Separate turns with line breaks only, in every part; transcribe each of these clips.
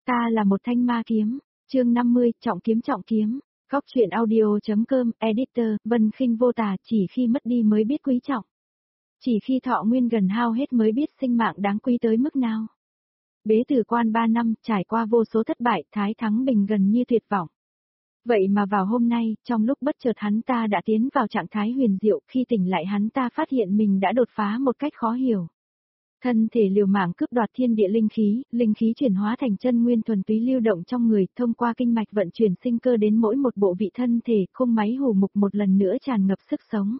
Ta là một thanh ma kiếm. Chương 50, trọng kiếm trọng kiếm. Góc truyện audio.com, editor, Vân Khinh vô tà, chỉ khi mất đi mới biết quý trọng. Chỉ khi thọ nguyên gần hao hết mới biết sinh mạng đáng quý tới mức nào. Bế tử quan 3 năm, trải qua vô số thất bại, Thái Thắng Bình gần như tuyệt vọng. Vậy mà vào hôm nay, trong lúc bất chợt hắn ta đã tiến vào trạng thái huyền diệu, khi tỉnh lại hắn ta phát hiện mình đã đột phá một cách khó hiểu. Thân thể liều mạng cướp đoạt thiên địa linh khí chuyển hóa thành chân nguyên thuần túy lưu động trong người, thông qua kinh mạch vận chuyển sinh cơ đến mỗi một bộ vị thân thể, khung máy hù mục một lần nữa tràn ngập sức sống.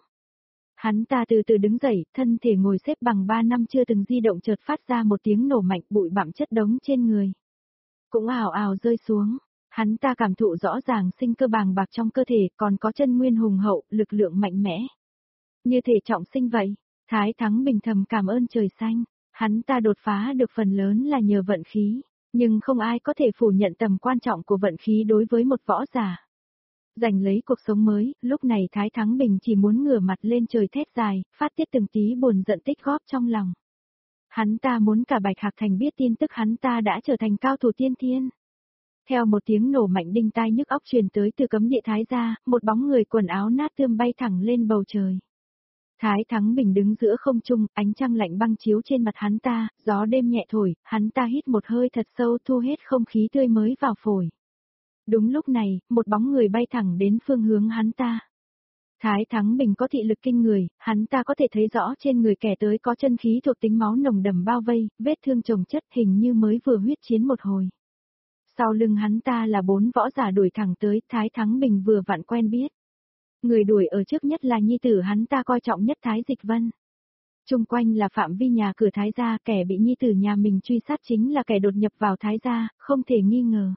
Hắn ta từ từ đứng dậy, thân thể ngồi xếp bằng 3 năm chưa từng di động chợt phát ra một tiếng nổ mạnh, bụi bặm chất đống trên người cũng ào ào rơi xuống. Hắn ta cảm thụ rõ ràng sinh cơ bàng bạc trong cơ thể, còn có chân nguyên hùng hậu, lực lượng mạnh mẽ. Như thể trọng sinh vậy. Thái Thắng Bình thầm cảm ơn trời xanh. Hắn ta đột phá được phần lớn là nhờ vận khí, nhưng không ai có thể phủ nhận tầm quan trọng của vận khí đối với một võ giả. Giành lấy cuộc sống mới, lúc này Thái Thắng Bình chỉ muốn ngửa mặt lên trời thét dài, phát tiết từng tí buồn giận tích góp trong lòng. Hắn ta muốn cả Bạch Hạc Thành biết tin tức hắn ta đã trở thành cao thủ tiên thiên. Theo một tiếng nổ mạnh đinh tai nhức óc truyền tới từ cấm địa Thái gia, một bóng người quần áo nát tươm bay thẳng lên bầu trời. Thái Thắng Bình đứng giữa không trung, ánh trăng lạnh băng chiếu trên mặt hắn ta, gió đêm nhẹ thổi, hắn ta hít một hơi thật sâu thu hết không khí tươi mới vào phổi. Đúng lúc này, một bóng người bay thẳng đến phương hướng hắn ta. Thái Thắng Bình có thị lực kinh người, hắn ta có thể thấy rõ trên người kẻ tới có chân khí thuộc tính máu nồng đậm bao vây, vết thương chồng chất hình như mới vừa huyết chiến một hồi. Sau lưng hắn ta là 4 võ giả đuổi thẳng tới, Thái Thắng Bình vừa vặn quen biết. Người đuổi ở trước nhất là nhi tử hắn ta coi trọng nhất Thái Dịch Vân. Chung quanh là phạm vi nhà cửa Thái gia, kẻ bị nhi tử nhà mình truy sát chính là kẻ đột nhập vào Thái gia, không thể nghi ngờ.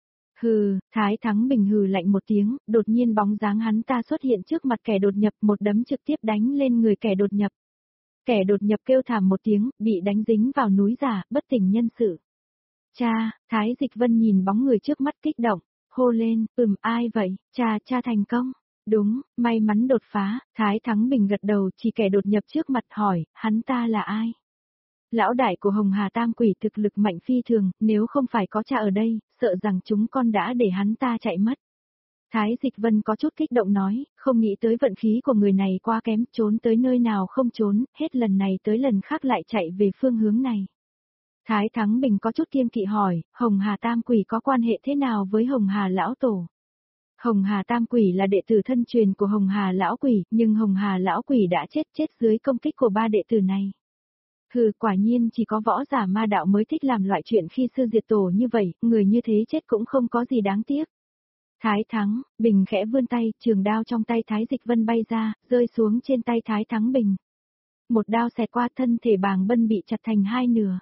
Hừ, Thái Thắng Bình hừ lạnh một tiếng, đột nhiên bóng dáng hắn ta xuất hiện trước mặt kẻ đột nhập, một đấm trực tiếp đánh lên người kẻ đột nhập. Kẻ đột nhập kêu thảm một tiếng, bị đánh dính vào núi giả, bất tỉnh nhân sự. Cha, Thái Dịch Vân nhìn bóng người trước mắt kích động, hô lên, ai vậy, cha thành công. Đúng, may mắn đột phá, Thái Thắng Bình gật đầu, chỉ kẻ đột nhập trước mặt hỏi, hắn ta là ai? Lão đại của Hồng Hà Tam Quỷ thực lực mạnh phi thường, nếu không phải có cha ở đây, sợ rằng chúng con đã để hắn ta chạy mất. Thái Dịch Vân có chút kích động nói, không nghĩ tới vận khí của người này quá kém, trốn tới nơi nào không trốn, hết lần này tới lần khác lại chạy về phương hướng này. Thái Thắng Bình có chút kiêng kỵ hỏi, Hồng Hà Tam Quỷ có quan hệ thế nào với Hồng Hà Lão Tổ? Hồng Hà Tam Quỷ là đệ tử thân truyền của Hồng Hà Lão Quỷ, nhưng Hồng Hà Lão Quỷ đã chết dưới công kích của 3 đệ tử này. Hừ, quả nhiên chỉ có võ giả ma đạo mới thích làm loại chuyện khi sư diệt tổ như vậy, người như thế chết cũng không có gì đáng tiếc. Thái Thắng Bình khẽ vươn tay, trường đao trong tay Thái Dịch Vân bay ra, rơi xuống trên tay Thái Thắng Bình. Một đao xẹt qua thân thể Bàng Bân bị chặt thành 2 nửa.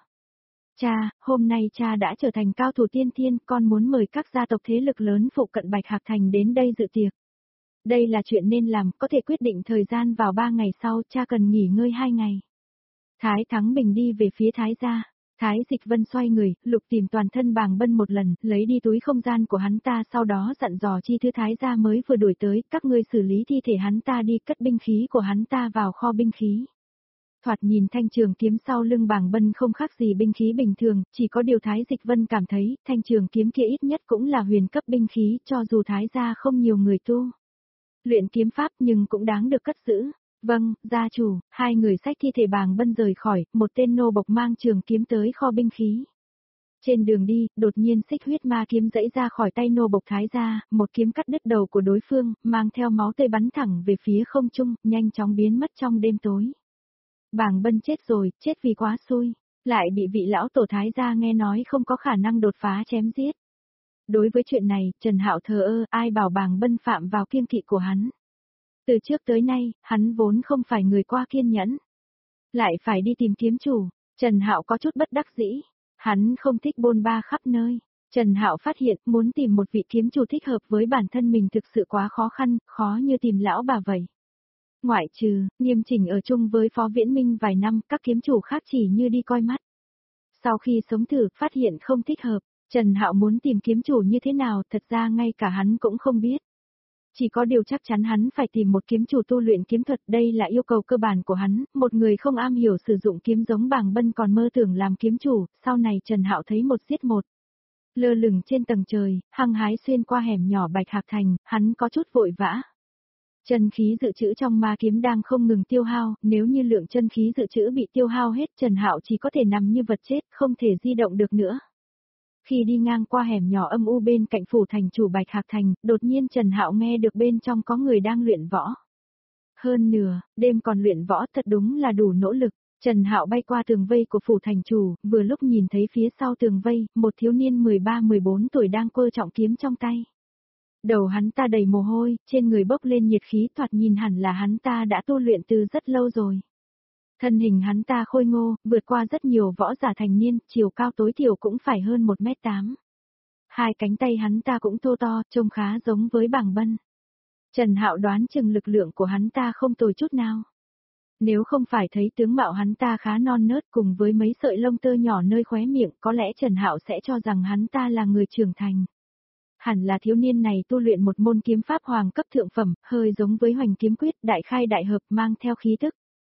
Cha, hôm nay cha đã trở thành cao thủ tiên thiên, con muốn mời các gia tộc thế lực lớn phụ cận Bạch Hạc Thành đến đây dự tiệc. Đây là chuyện nên làm, có thể quyết định thời gian vào 3 ngày sau, cha cần nghỉ ngơi 2 ngày. Thái Thắng Bình đi về phía Thái gia. Thái Dịch Vân xoay người, lục tìm toàn thân Bàng Bân một lần, lấy đi túi không gian của hắn ta, sau đó dặn dò chi thứ Thái gia mới vừa đuổi tới, các ngươi xử lý thi thể hắn ta đi, cất binh khí của hắn ta vào kho binh khí. Thoạt nhìn thanh trường kiếm sau lưng Bàng Bân không khác gì binh khí bình thường, chỉ có điều Thái Dịch Vân cảm thấy, thanh trường kiếm kia ít nhất cũng là huyền cấp binh khí, cho dù Thái gia không nhiều người tu luyện kiếm pháp nhưng cũng đáng được cất giữ. Vâng, gia chủ. Hai người xách thi thể Bàng Bân rời khỏi, một tên nô bộc mang trường kiếm tới kho binh khí. Trên đường đi, đột nhiên xích huyết ma kiếm giãy ra khỏi tay nô bộc Thái gia, một kiếm cắt đứt đầu của đối phương, mang theo máu tươi bắn thẳng về phía không trung, nhanh chóng biến mất trong đêm tối. Bàng Bân chết rồi, chết vì quá xui, lại bị vị lão tổ Thái gia nghe nói không có khả năng đột phá chém giết. Đối với chuyện này, Trần Hạo thờ ơ, ai bảo Bàng Bân phạm vào kiêng kỵ của hắn. Từ trước tới nay, hắn vốn không phải người qua kiên nhẫn. Lại phải đi tìm kiếm chủ, Trần Hạo có chút bất đắc dĩ. Hắn không thích bôn ba khắp nơi. Trần Hạo phát hiện muốn tìm một vị kiếm chủ thích hợp với bản thân mình thực sự quá khó khăn, khó như tìm lão bà vậy. Ngoại trừ, Nghiêm Chỉnh ở chung với Phó Viễn Minh vài năm, các kiếm chủ khác chỉ như đi coi mắt. Sau khi sống thử, phát hiện không thích hợp, Trần Hạo muốn tìm kiếm chủ như thế nào, thật ra ngay cả hắn cũng không biết. Chỉ có điều chắc chắn hắn phải tìm một kiếm chủ tu luyện kiếm thuật, đây là yêu cầu cơ bản của hắn, một người không am hiểu sử dụng kiếm giống Bàng Bân còn mơ tưởng làm kiếm chủ, sau này Trần Hạo thấy một giết một. lơ lửng trên tầng trời, hăng hái xuyên qua hẻm nhỏ Bạch Hạc Thành, hắn có chút vội vã. Chân khí dự trữ trong ma kiếm đang không ngừng tiêu hao, nếu như lượng chân khí dự trữ bị tiêu hao hết, Trần Hạo chỉ có thể nằm như vật chết, không thể di động được nữa. Khi đi ngang qua hẻm nhỏ âm u bên cạnh phủ thành chủ Bạch Hạc Thành, đột nhiên Trần Hạo nghe được bên trong có người đang luyện võ. Hơn nửa, đêm còn luyện võ thật đúng là đủ nỗ lực. Trần Hạo bay qua tường vây của phủ thành chủ, vừa lúc nhìn thấy phía sau tường vây, một thiếu niên 13-14 tuổi đang quơ trọng kiếm trong tay. Đầu hắn ta đầy mồ hôi, trên người bốc lên nhiệt khí, thoạt nhìn hẳn là hắn ta đã tu luyện từ rất lâu rồi. Thân hình hắn ta khôi ngô, vượt qua rất nhiều võ giả thành niên, chiều cao tối thiểu cũng phải hơn 1m8. Hai cánh tay hắn ta cũng thô to, trông khá giống với Bàng Bân. Trần Hạo đoán chừng lực lượng của hắn ta không tồi chút nào. Nếu không phải thấy tướng mạo hắn ta khá non nớt cùng với mấy sợi lông tơ nhỏ nơi khóe miệng, có lẽ Trần Hạo sẽ cho rằng hắn ta là người trưởng thành. Hẳn là thiếu niên này tu luyện một môn kiếm pháp hoàng cấp thượng phẩm, hơi giống với Hoành Kiếm Quyết, đại khai đại hợp, mang theo khí tức.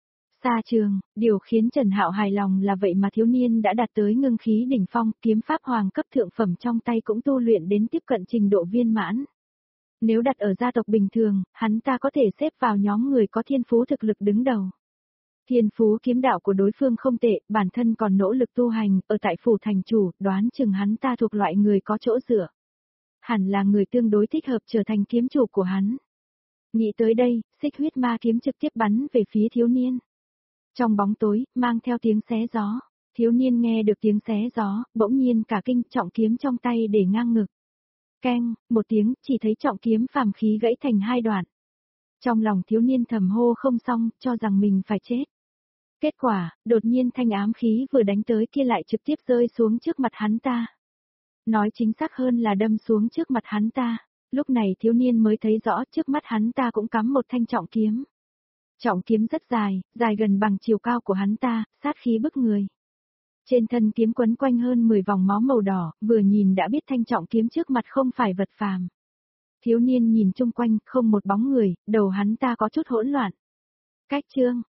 Xa trường, điều khiến Trần Hạo hài lòng là vậy mà thiếu niên đã đạt tới ngưng khí đỉnh phong, kiếm pháp hoàng cấp thượng phẩm trong tay cũng tu luyện đến tiếp cận trình độ viên mãn. Nếu đặt ở gia tộc bình thường, hắn ta có thể xếp vào nhóm người có thiên phú thực lực đứng đầu. Thiên phú kiếm đạo của đối phương không tệ, bản thân còn nỗ lực tu hành, ở tại phủ thành chủ, đoán chừng hắn ta thuộc loại người có chỗ dựa. Hẳn là người tương đối thích hợp trở thành kiếm chủ của hắn. Nghĩ tới đây, xích huyết ma kiếm trực tiếp bắn về phía thiếu niên. Trong bóng tối, mang theo tiếng xé gió, thiếu niên nghe được tiếng xé gió, bỗng nhiên cả kinh, trọng kiếm trong tay để ngang ngực. Keng, một tiếng, chỉ thấy trọng kiếm phàm khí gãy thành hai đoạn. Trong lòng thiếu niên thầm hô không xong, cho rằng mình phải chết. Kết quả, đột nhiên thanh ám khí vừa đánh tới kia lại trực tiếp rơi xuống trước mặt hắn ta. Nói chính xác hơn là đâm xuống trước mặt hắn ta. Lúc này thiếu niên mới thấy rõ trước mắt hắn ta cũng cắm một thanh trọng kiếm. Trọng kiếm rất dài, dài gần bằng chiều cao của hắn ta, sát khí bức người. Trên thân kiếm quấn quanh hơn 10 vòng máu màu đỏ, vừa nhìn đã biết thanh trọng kiếm trước mặt không phải vật phàm. Thiếu niên nhìn chung quanh, không một bóng người, đầu hắn ta có chút hỗn loạn. Cách chương,